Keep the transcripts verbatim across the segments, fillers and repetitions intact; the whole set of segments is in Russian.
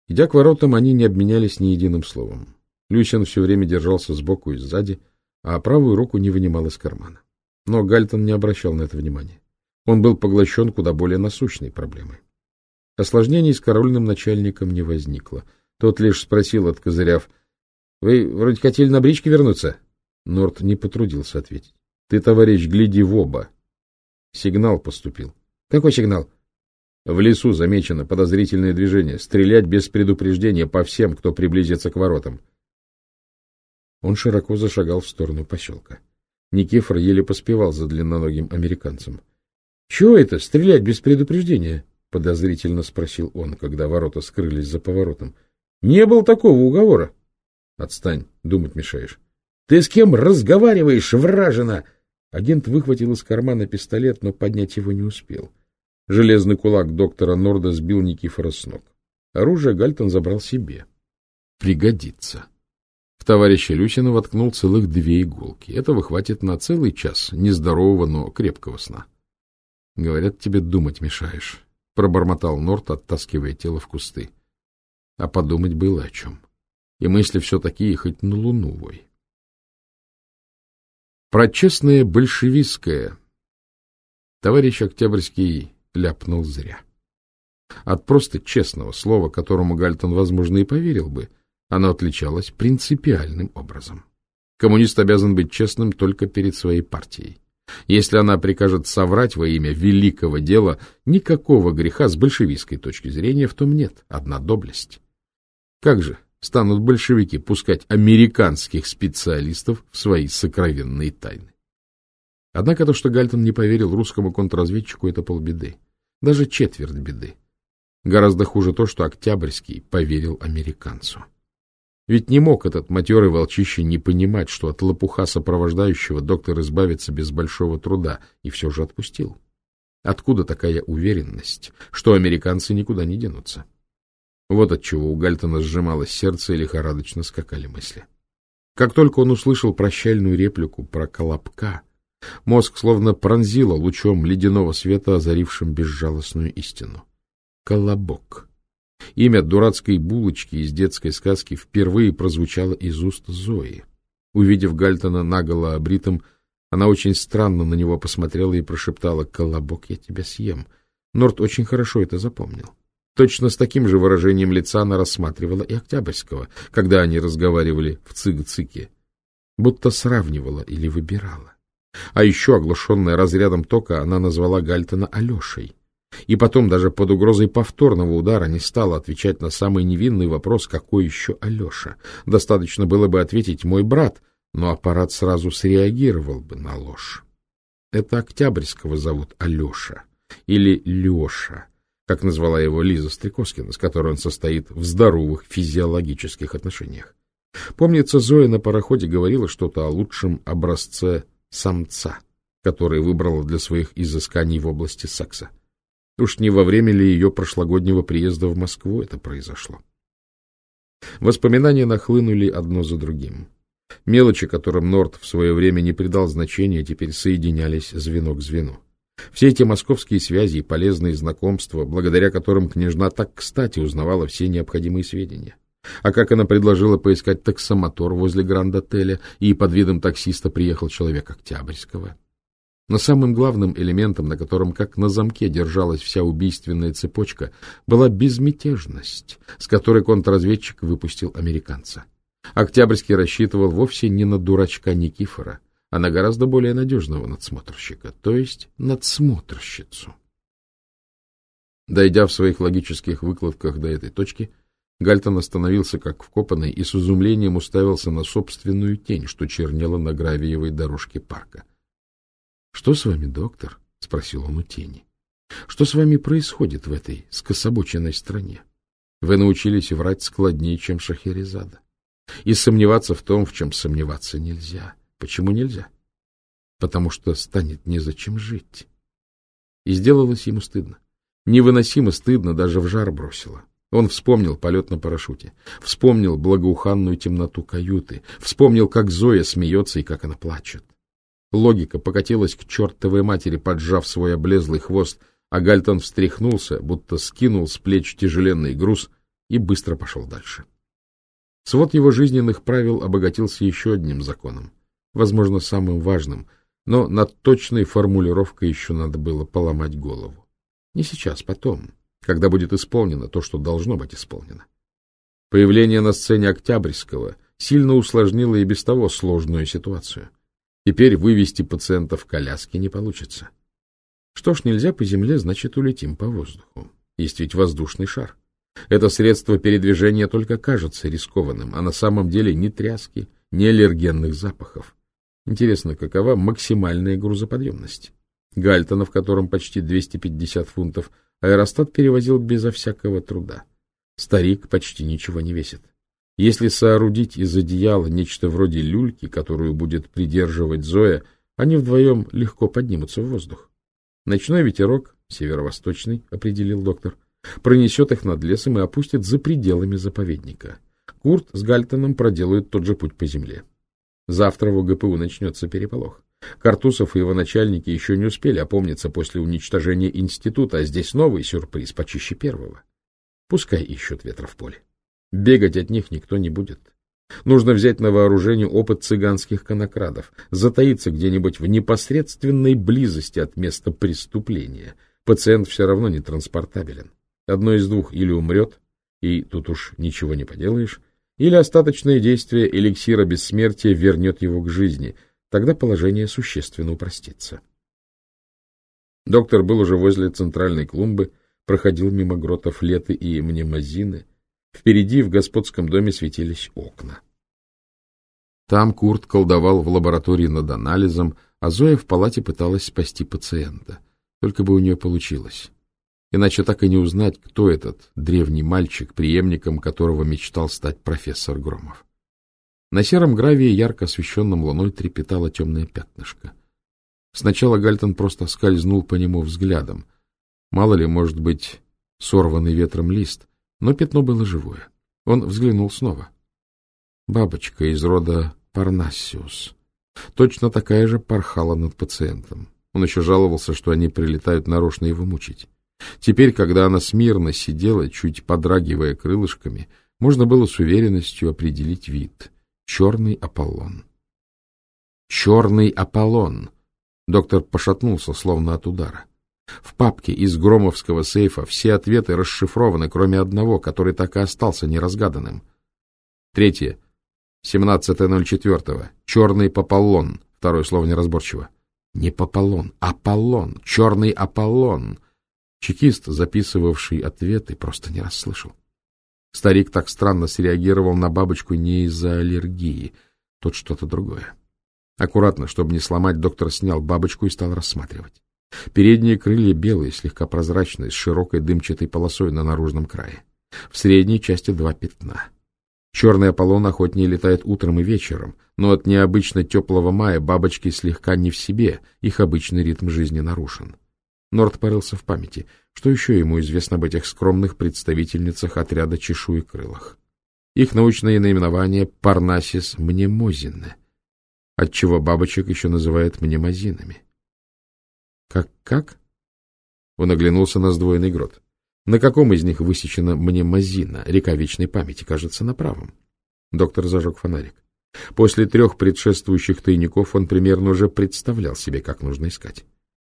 Идя к воротам, они не обменялись ни единым словом. Люсьен все время держался сбоку и сзади, а правую руку не вынимал из кармана. Но Гальтон не обращал на это внимания. Он был поглощен куда более насущной проблемой. Осложнений с караульным начальником не возникло. Тот лишь спросил, откозыряв: — Вы вроде хотели на бричке вернуться? Норт не потрудился ответить. — Ты, товарищ, гляди в оба. Сигнал поступил. — Какой сигнал? — В лесу замечено подозрительное движение. Стрелять без предупреждения по всем, кто приблизится к воротам. Он широко зашагал в сторону поселка. Никифор еле поспевал за длинноногим американцем. — Чего это, стрелять без предупреждения? — подозрительно спросил он, когда ворота скрылись за поворотом. — Не было такого уговора. — Отстань, думать мешаешь. — Ты с кем разговариваешь, вражина? Агент выхватил из кармана пистолет, но поднять его не успел. Железный кулак доктора Норда сбил Никифора с ног. Оружие Гальтон забрал себе. Пригодится. В товарища Люсина воткнул целых две иголки. Этого хватит на целый час нездорового, но крепкого сна. — Говорят, тебе думать мешаешь, — пробормотал Норд, оттаскивая тело в кусты. А подумать было о чем. И мысли все такие, хоть на луну вой. Про честное большевистское товарищ Октябрьский ляпнул зря. От просто честного слова, которому Гальтон, возможно, и поверил бы, оно отличалось принципиальным образом. Коммунист обязан быть честным только перед своей партией. Если она прикажет соврать во имя великого дела, никакого греха с большевистской точки зрения в том нет, одна доблесть. Как же станут большевики пускать американских специалистов в свои сокровенные тайны? Однако то, что Гальтон не поверил русскому контрразведчику, это полбеды. Даже четверть беды. Гораздо хуже то, что Октябрьский поверил американцу. Ведь не мог этот матерый волчище не понимать, что от лопуха сопровождающего доктор избавится без большого труда, и все же отпустил. Откуда такая уверенность, что американцы никуда не денутся? Вот отчего у Гальтона сжималось сердце и лихорадочно скакали мысли. Как только он услышал прощальную реплику про Колобка, мозг словно пронзило лучом ледяного света, озарившим безжалостную истину. Колобок. Имя дурацкой булочки из детской сказки впервые прозвучало из уст Зои. Увидев Гальтона наголо обритым, она очень странно на него посмотрела и прошептала: «Колобок, я тебя съем». Норд очень хорошо это запомнил. Точно с таким же выражением лица она рассматривала и Октябрьского, когда они разговаривали в цыг-цыке. Будто сравнивала или выбирала. А еще, оглушенная разрядом тока, она назвала Гальтона Алешей. И потом даже под угрозой повторного удара не стала отвечать на самый невинный вопрос, какой еще Алеша. Достаточно было бы ответить «мой брат», но аппарат сразу среагировал бы на ложь. Это Октябрьского зовут Алеша или Леша, как назвала его Лиза Стрекоскина, с которой он состоит в здоровых физиологических отношениях. Помнится, Зоя на пароходе говорила что-то о лучшем образце самца, который выбрала для своих изысканий в области секса. Уж не во время ли ее прошлогоднего приезда в Москву это произошло? Воспоминания нахлынули одно за другим. Мелочи, которым Норд в свое время не придал значения, теперь соединялись звено к звену. Все эти московские связи и полезные знакомства, благодаря которым княжна так кстати узнавала все необходимые сведения. А как она предложила поискать таксомотор возле Гранд-отеля, и под видом таксиста приехал человек Октябрьского. Но самым главным элементом, на котором как на замке держалась вся убийственная цепочка, была безмятежность, с которой контрразведчик выпустил американца. Октябрьский рассчитывал вовсе не на дурачка Никифора, а на гораздо более надежного надсмотрщика, то есть надсмотрщицу. Дойдя в своих логических выкладках до этой точки, Гальтон остановился как вкопанный и с изумлением уставился на собственную тень, что чернела на гравиевой дорожке парка. — Что с вами, доктор? — спросил он у тени. — Что с вами происходит в этой скособоченной стране? Вы научились врать складнее, чем Шахерезада. И сомневаться в том, в чем сомневаться нельзя. Почему нельзя? Потому что станет незачем жить. И сделалось ему стыдно. Невыносимо стыдно, даже в жар бросило. Он вспомнил полет на парашюте, вспомнил благоуханную темноту каюты, вспомнил, как Зоя смеется и как она плачет. Логика покатилась к чертовой матери, поджав свой облезлый хвост, а Гальтон встряхнулся, будто скинул с плеч тяжеленный груз и быстро пошел дальше. Свод его жизненных правил обогатился еще одним законом, возможно, самым важным, но над точной формулировкой еще надо было поломать голову. Не сейчас, потом, когда будет исполнено то, что должно быть исполнено. Появление на сцене Октябрьского сильно усложнило и без того сложную ситуацию. Теперь вывести пациента в коляске не получится. Что ж, нельзя по земле, значит, улетим по воздуху. Есть ведь воздушный шар. Это средство передвижения только кажется рискованным, а на самом деле ни тряски, ни аллергенных запахов. Интересно, какова максимальная грузоподъемность? Гальтона, в котором почти двести пятьдесят фунтов, аэростат перевозил безо всякого труда. Старик почти ничего не весит. Если соорудить из одеяла нечто вроде люльки, которую будет придерживать Зоя, они вдвоем легко поднимутся в воздух. Ночной ветерок, северо-восточный, определил доктор, пронесет их над лесом и опустит за пределами заповедника. Курт с Гальтоном проделают тот же путь по земле. Завтра в ОГПУ начнется переполох. Картусов и его начальники еще не успели опомниться после уничтожения института, а здесь новый сюрприз почище первого. Пускай ищут ветра в поле. Бегать от них никто не будет. Нужно взять на вооружение опыт цыганских конокрадов, затаиться где-нибудь в непосредственной близости от места преступления. Пациент все равно не транспортабелен. Одно из двух: или умрет, и тут уж ничего не поделаешь, или остаточное действие эликсира бессмертия вернет его к жизни. Тогда положение существенно упростится. Доктор был уже возле центральной клумбы, проходил мимо гротов Леты и Мнемозины. Впереди в господском доме светились окна. Там Курт колдовал в лаборатории над анализом, а Зоя в палате пыталась спасти пациента. Только бы у нее получилось. Иначе так и не узнать, кто этот древний мальчик, преемником которого мечтал стать профессор Громов. На сером гравии, ярко освещенном луной, трепетало темное пятнышко. Сначала Гальтон просто скользнул по нему взглядом. Мало ли, может быть, сорванный ветром лист, но пятно было живое. Он взглянул снова. Бабочка из рода Парнассиус. Точно такая же порхала над пациентом. Он еще жаловался, что они прилетают нарочно его мучить. Теперь, когда она смирно сидела, чуть подрагивая крылышками, можно было с уверенностью определить вид. Черный Аполлон. Черный Аполлон! Доктор пошатнулся, словно от удара. В папке из громовского сейфа все ответы расшифрованы, кроме одного, который так и остался неразгаданным. Третье. семнадцатое ноль четыре. Черный Аполлон. Второе слово неразборчиво. Не Аполлон, Аполлон. Черный Аполлон. Чекист, записывавший ответы, просто не расслышал. Старик так странно среагировал на бабочку не из-за аллергии. Тут что-то другое. Аккуратно, чтобы не сломать, доктор снял бабочку и стал рассматривать. Передние крылья белые, слегка прозрачные, с широкой дымчатой полосой на наружном крае. В средней части два пятна. Черный Аполлон охотнее летает утром и вечером, но от необычно теплого мая бабочки слегка не в себе, их обычный ритм жизни нарушен. Норт порылся в памяти. Что еще ему известно об этих скромных представительницах отряда чешуекрылых? Их научное наименование — Парнасис мнемозины, отчего бабочек еще называют мнемозинами. Как-как? Он оглянулся на сдвоенный грот. На каком из них высечена мнемозина, река вечной памяти? Кажется, на правом. Доктор зажег фонарик. После трех предшествующих тайников он примерно уже представлял себе, как нужно искать.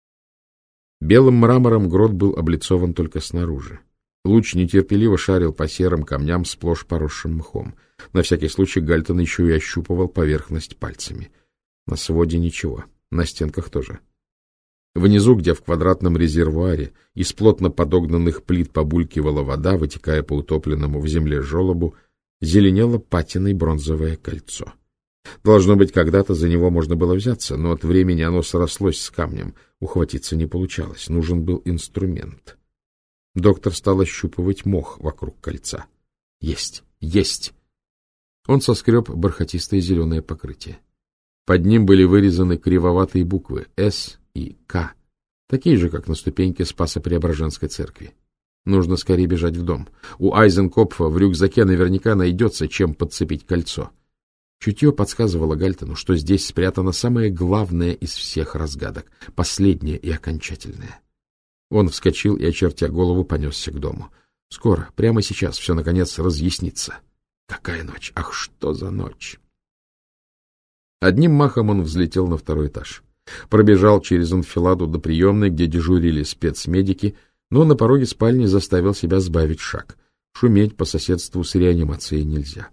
Белым мрамором грот был облицован только снаружи. Луч нетерпеливо шарил по серым камням, сплошь поросшим мхом. На всякий случай Гальтон еще и ощупывал поверхность пальцами. На своде ничего, на стенках тоже. Внизу, где в квадратном резервуаре из плотно подогнанных плит побулькивала вода, вытекая по утопленному в земле желобу, зеленело патиной бронзовое кольцо. Должно быть, когда-то за него можно было взяться, но от времени оно срослось с камнем, ухватиться не получалось, нужен был инструмент. Доктор стал ощупывать мох вокруг кольца. Есть, есть! Он соскреб бархатистое зеленое покрытие. Под ним были вырезаны кривоватые буквы «С» и «К», такие же, как на ступеньке Спасо-Преображенской церкви. Нужно скорее бежать в дом. У Айзенкопфа в рюкзаке наверняка найдется, чем подцепить кольцо. Чутье подсказывало Гальтону, что здесь спрятано самое главное из всех разгадок, последнее и окончательное. Он вскочил и, очертя голову, понесся к дому. Скоро, прямо сейчас, все, наконец, разъяснится. Какая ночь? Ах, что за ночь! Одним махом он взлетел на второй этаж. Пробежал через анфиладу до приемной, где дежурили спецмедики, но на пороге спальни заставил себя сбавить шаг. Шуметь по соседству с реанимацией нельзя.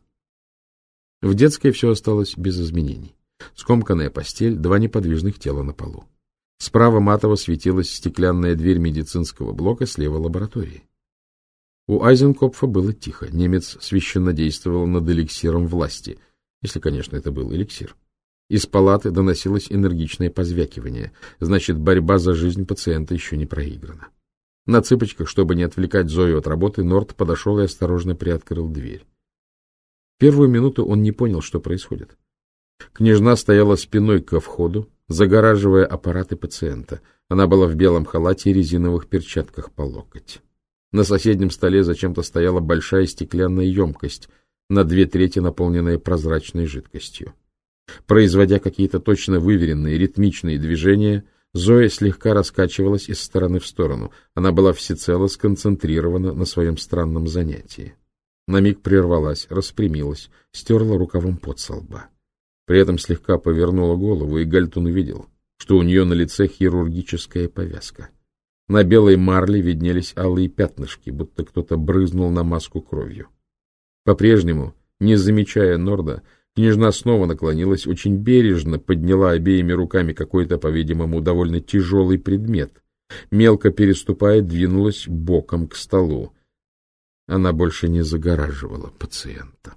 В детской все осталось без изменений. Скомканная постель, два неподвижных тела на полу. Справа матово светилась стеклянная дверь медицинского блока, слева лаборатории. У Айзенкопфа было тихо. Немец священно действовал над эликсиром власти, если, конечно, это был эликсир. Из палаты доносилось энергичное позвякивание. Значит, борьба за жизнь пациента еще не проиграна. На цыпочках, чтобы не отвлекать Зою от работы, Норд подошел и осторожно приоткрыл дверь. Первую минуту он не понял, что происходит. Княжна стояла спиной ко входу, загораживая аппараты пациента. Она была в белом халате и резиновых перчатках по локоть. На соседнем столе зачем-то стояла большая стеклянная емкость, на две трети наполненная прозрачной жидкостью. Производя какие-то точно выверенные ритмичные движения, Зоя слегка раскачивалась из стороны в сторону. Она была всецело сконцентрирована на своем странном занятии. На миг прервалась, распрямилась, стерла рукавом пот со лба. При этом слегка повернула голову, и Гальтон увидел, что у нее на лице хирургическая повязка. На белой марле виднелись алые пятнышки, будто кто-то брызнул на маску кровью. По-прежнему, не замечая Норда, княжна снова наклонилась, очень бережно подняла обеими руками какой-то, по-видимому, довольно тяжелый предмет. Мелко переступая, двинулась боком к столу. Она больше не загораживала пациента.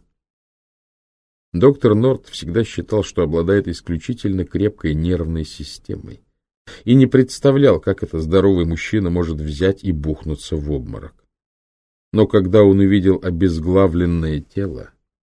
Доктор Норд всегда считал, что обладает исключительно крепкой нервной системой, и не представлял, как этот здоровый мужчина может взять и бухнуться в обморок. Но когда он увидел обезглавленное тело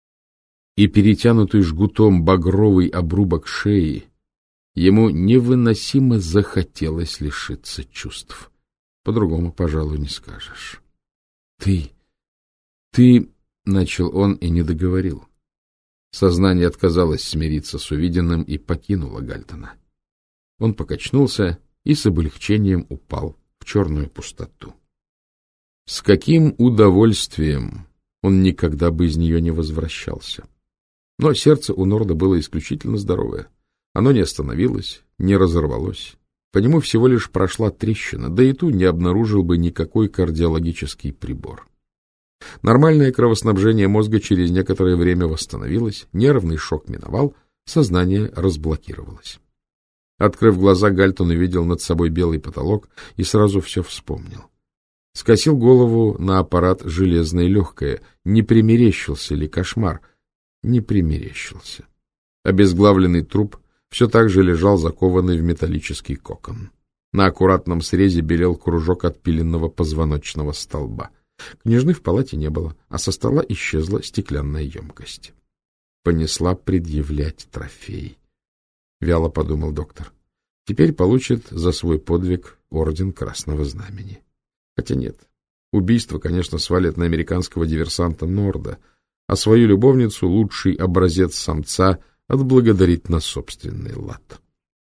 и перетянутый жгутом багровый обрубок шеи, ему невыносимо захотелось лишиться чувств. По-другому, пожалуй, не скажешь. — Ты... ты... — начал он и не договорил. Сознание отказалось смириться с увиденным и покинуло Гальтона. Он покачнулся и с облегчением упал в черную пустоту. С каким удовольствием он никогда бы из нее не возвращался. Но сердце у Норда было исключительно здоровое. Оно не остановилось, не разорвалось. По нему всего лишь прошла трещина, да и ту не обнаружил бы никакой кардиологический прибор. Нормальное кровоснабжение мозга через некоторое время восстановилось, нервный шок миновал, сознание разблокировалось. Открыв глаза, Гальтон увидел над собой белый потолок и сразу все вспомнил. Скосил голову на аппарат «Железное легкое». Не примерещился ли кошмар? Не примерещился. Обезглавленный труп все так же лежал закованный в металлический кокон. На аккуратном срезе белел кружок отпиленного позвоночного столба. Княжны в палате не было, а со стола исчезла стеклянная емкость. Понесла предъявлять трофей. Вяло подумал доктор. Теперь получит за свой подвиг орден Красного Знамени. Хотя нет, убийство, конечно, свалит на американского диверсанта Норда, а свою любовницу, лучший образец самца, отблагодарит на собственный лад.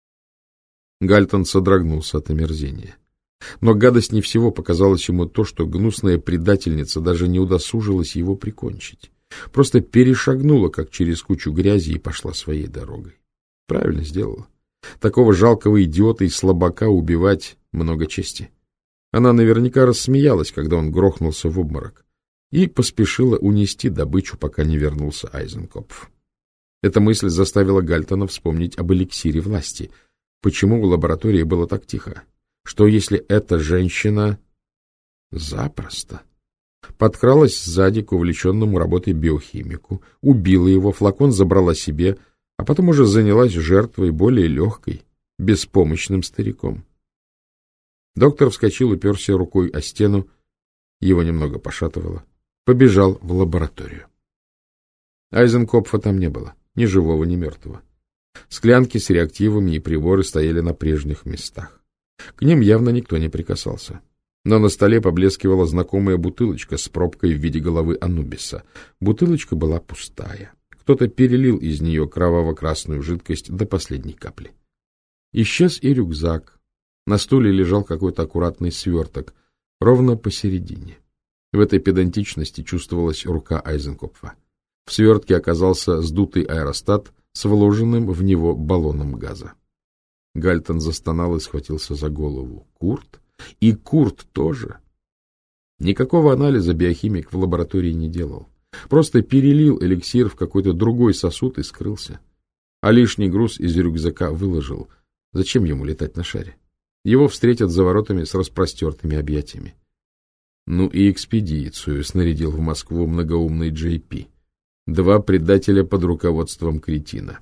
Гальтон содрогнулся от омерзения. Но гадостнее всего показалось ему то, что гнусная предательница даже не удосужилась его прикончить. Просто перешагнула, как через кучу грязи, и пошла своей дорогой. Правильно сделала. Такого жалкого идиота и слабака убивать много чести. Она наверняка рассмеялась, когда он грохнулся в обморок, и поспешила унести добычу, пока не вернулся Айзенкопф. Эта мысль заставила Гальтона вспомнить об эликсире власти. Почему в лаборатории было так тихо? Что если эта женщина запросто подкралась сзади к увлеченному работой биохимику, убила его, флакон забрала себе, а потом уже занялась жертвой более легкой, беспомощным стариком? Доктор вскочил, уперся рукой о стену, его немного пошатывало, побежал в лабораторию. Айзенкопфа там не было, ни живого, ни мертвого. Склянки с реактивами и приборы стояли на прежних местах. К ним явно никто не прикасался. Но на столе поблескивала знакомая бутылочка с пробкой в виде головы Анубиса. Бутылочка была пустая. Кто-то перелил из нее кроваво-красную жидкость до последней капли. Исчез и рюкзак. На стуле лежал какой-то аккуратный сверток, ровно посередине. В этой педантичности чувствовалась рука Айзенкопфа. В свертке оказался сдутый аэростат с вложенным в него баллоном газа. Гальтон застонал и схватился за голову. Курт? И Курт тоже. Никакого анализа биохимик в лаборатории не делал. Просто перелил эликсир в какой-то другой сосуд и скрылся. А лишний груз из рюкзака выложил. Зачем ему летать на шаре? Его встретят за воротами с распростертыми объятиями. Ну и экспедицию снарядил в Москву многоумный Джей Пи. Два предателя под руководством кретина.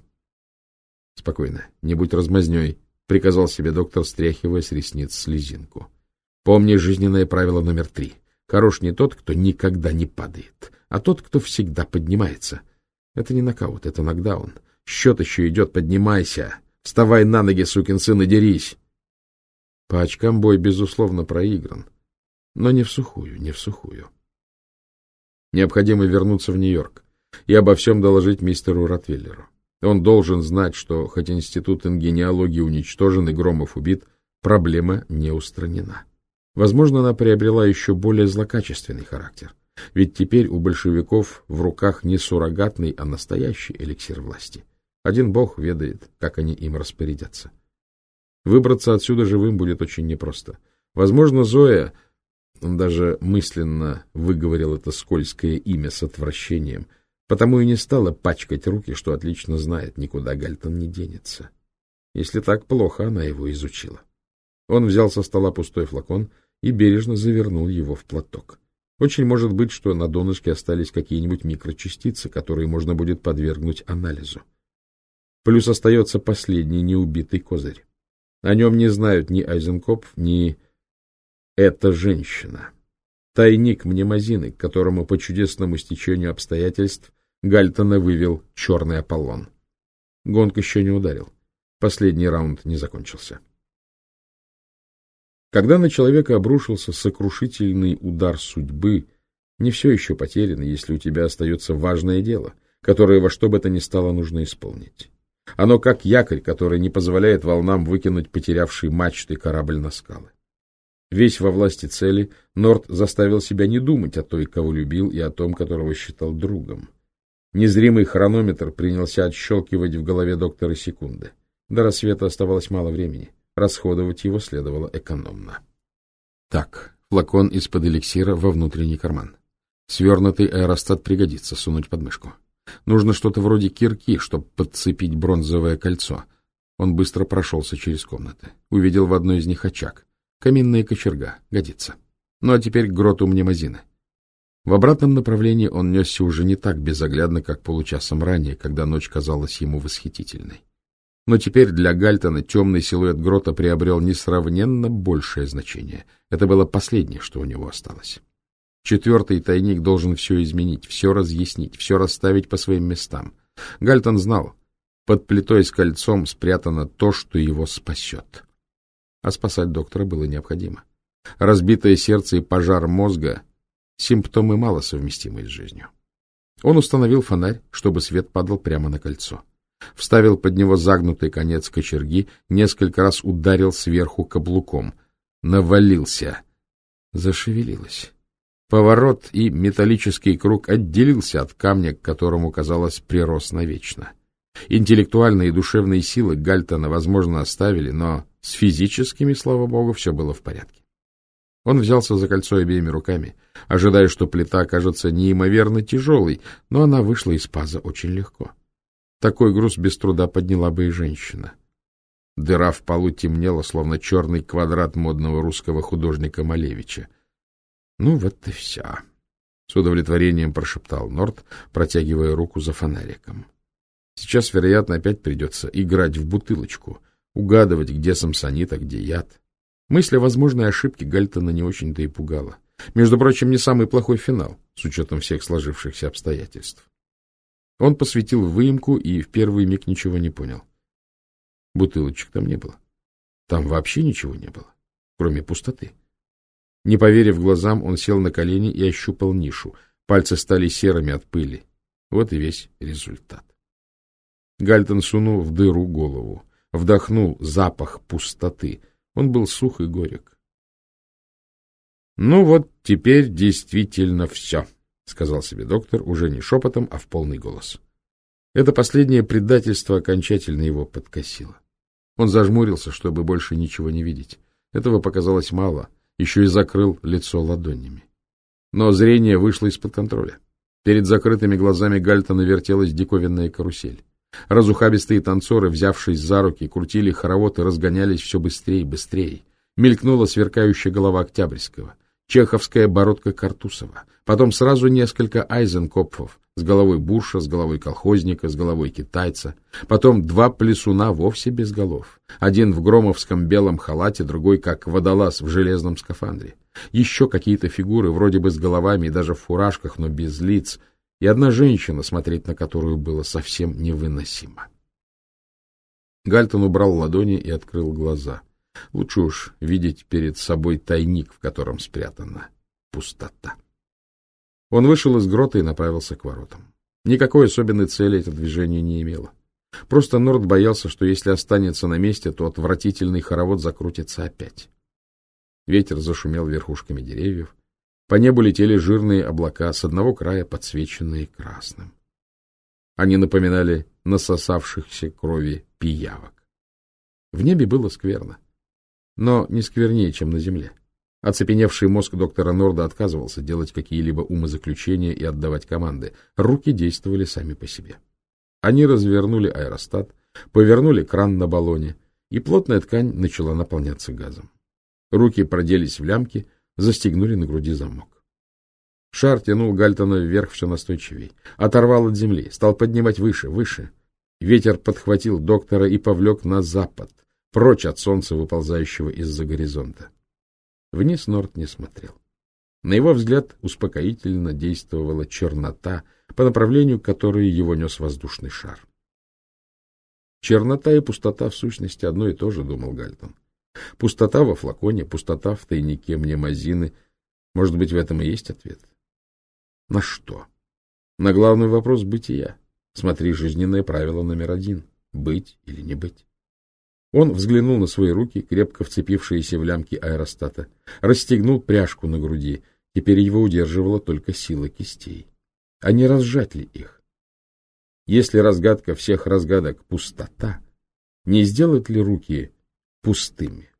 — Спокойно, не будь размазней, — приказал себе доктор, стряхивая с ресниц слезинку. — Помни жизненное правило номер три. Хорош не тот, кто никогда не падает, а тот, кто всегда поднимается. Это не нокаут, это нокдаун. Счет еще идет, поднимайся. Вставай на ноги, сукин сын, и дерись. По очкам бой, безусловно, проигран. Но не в сухую, не в сухую. Необходимо вернуться в Нью-Йорк и обо всем доложить мистеру Ротвейлеру. Он должен знать, что, хоть институт генеалогии уничтожен и Громов убит, проблема не устранена. Возможно, она приобрела еще более злокачественный характер. Ведь теперь у большевиков в руках не суррогатный, а настоящий эликсир власти. Один бог ведает, как они им распорядятся. Выбраться отсюда живым будет очень непросто. Возможно, Зоя, он даже мысленно выговорил это скользкое имя с отвращением, потому и не стала пачкать руки, что отлично знает, никуда Гальтон не денется. Если так плохо, она его изучила. Он взял со стола пустой флакон и бережно завернул его в платок. Очень может быть, что на донышке остались какие-нибудь микрочастицы, которые можно будет подвергнуть анализу. Плюс остается последний неубитый козырь. О нем не знают ни Айзенкопф, ни эта женщина. Тайник мнемозины, к которому по чудесному стечению обстоятельств Гальтона вывел черный Аполлон. Гонг еще не ударил. Последний раунд не закончился. Когда на человека обрушился сокрушительный удар судьбы, не все еще потеряно, если у тебя остается важное дело, которое во что бы то ни стало нужно исполнить. Оно как якорь, который не позволяет волнам выкинуть потерявший мачты корабль на скалы. Весь во власти цели, Норт заставил себя не думать о той, кого любил, и о том, которого считал другом. Незримый хронометр принялся отщелкивать в голове доктора секунды. До рассвета оставалось мало времени. Расходовать его следовало экономно. Так, флакон из-под эликсира во внутренний карман. Свернутый аэростат пригодится, сунуть под мышку. Нужно что-то вроде кирки, чтобы подцепить бронзовое кольцо. Он быстро прошелся через комнаты. Увидел в одной из них очаг. Каминная кочерга. Годится. Ну а теперь к гроту мнемозины. В обратном направлении он несся уже не так безоглядно, как получасом ранее, когда ночь казалась ему восхитительной. Но теперь для Гальтона темный силуэт грота приобрел несравненно большее значение. Это было последнее, что у него осталось. Четвертый тайник должен все изменить, все разъяснить, все расставить по своим местам. Гальтон знал, под плитой с кольцом спрятано то, что его спасет. А спасать доктора было необходимо. Разбитое сердце и пожар мозга — симптомы мало совместимые с жизнью. Он установил фонарь, чтобы свет падал прямо на кольцо. Вставил под него загнутый конец кочерги, несколько раз ударил сверху каблуком. Навалился. Зашевелилось. Поворот, и металлический круг отделился от камня, к которому, казалось, прирос навечно. Интеллектуальные и душевные силы Гальтона, возможно, оставили, но с физическими, слава богу, все было в порядке. Он взялся за кольцо обеими руками, ожидая, что плита окажется неимоверно тяжелой, но она вышла из паза очень легко. Такой груз без труда подняла бы и женщина. Дыра в полу темнела, словно черный квадрат модного русского художника Малевича. Ну вот и все. С удовлетворением прошептал Норт, протягивая руку за фонариком. Сейчас, вероятно, опять придется играть в бутылочку, угадывать, где самсонит, а где яд. Мысль о возможной ошибке Гальтона не очень-то и пугала. Между прочим, не самый плохой финал, с учетом всех сложившихся обстоятельств. Он посветил в выемку и в первый миг ничего не понял. Бутылочек там не было. Там вообще ничего не было, кроме пустоты. Не поверив глазам, он сел на колени и ощупал нишу. Пальцы стали серыми от пыли. Вот и весь результат. Гальтон сунул в дыру голову, вдохнул запах пустоты. Он был сух и горек. Ну вот теперь действительно все, — сказал себе доктор уже не шепотом, а в полный голос. Это последнее предательство окончательно его подкосило. Он зажмурился, чтобы больше ничего не видеть. Этого показалось мало, еще и закрыл лицо ладонями. Но зрение вышло из-под контроля. Перед закрытыми глазами Гальтона вертелась диковинная карусель. Разухабистые танцоры, взявшись за руки, крутили хоровод и разгонялись все быстрее и быстрее. Мелькнула сверкающая голова Октябрьского, чеховская бородка Картусова, потом сразу несколько айзенкопфов с головой бурша, с головой колхозника, с головой китайца, потом два плясуна вовсе без голов, один в громовском белом халате, другой как водолаз в железном скафандре, еще какие-то фигуры вроде бы с головами и даже в фуражках, но без лиц, и одна женщина, смотреть на которую было совсем невыносимо. Гальтон убрал ладони и открыл глаза. Лучше уж видеть перед собой тайник, в котором спрятана пустота. Он вышел из грота и направился к воротам. Никакой особенной цели это движение не имело. Просто Норд боялся, что если останется на месте, то отвратительный хоровод закрутится опять. Ветер зашумел верхушками деревьев. По небу летели жирные облака, с одного края подсвеченные красным. Они напоминали насосавшихся крови пиявок. В небе было скверно, но не сквернее, чем на земле. Оцепеневший мозг доктора Норда отказывался делать какие-либо умозаключения и отдавать команды. Руки действовали сами по себе. Они развернули аэростат, повернули кран на баллоне, и плотная ткань начала наполняться газом. Руки проделись в лямки, застегнули на груди замок. Шар тянул Гальтона вверх все настойчивей, оторвал от земли, стал поднимать выше, выше. Ветер подхватил доктора и повлек на запад, прочь от солнца, выползающего из-за горизонта. Вниз Норд не смотрел. На его взгляд успокоительно действовала чернота, по направлению к которой его нес воздушный шар. Чернота и пустота в сущности одно и то же, думал Гальтон. Пустота во флаконе, пустота в тайнике мнемозины. Может быть, в этом и есть ответ? На что? На главный вопрос бытия. Смотри, жизненное правило номер один. Быть или не быть. Он взглянул на свои руки, крепко вцепившиеся в лямки аэростата, расстегнул пряжку на груди. Теперь его удерживала только сила кистей. А не разжать ли их? Если разгадка всех разгадок — пустота, не сделать ли руки пустыми?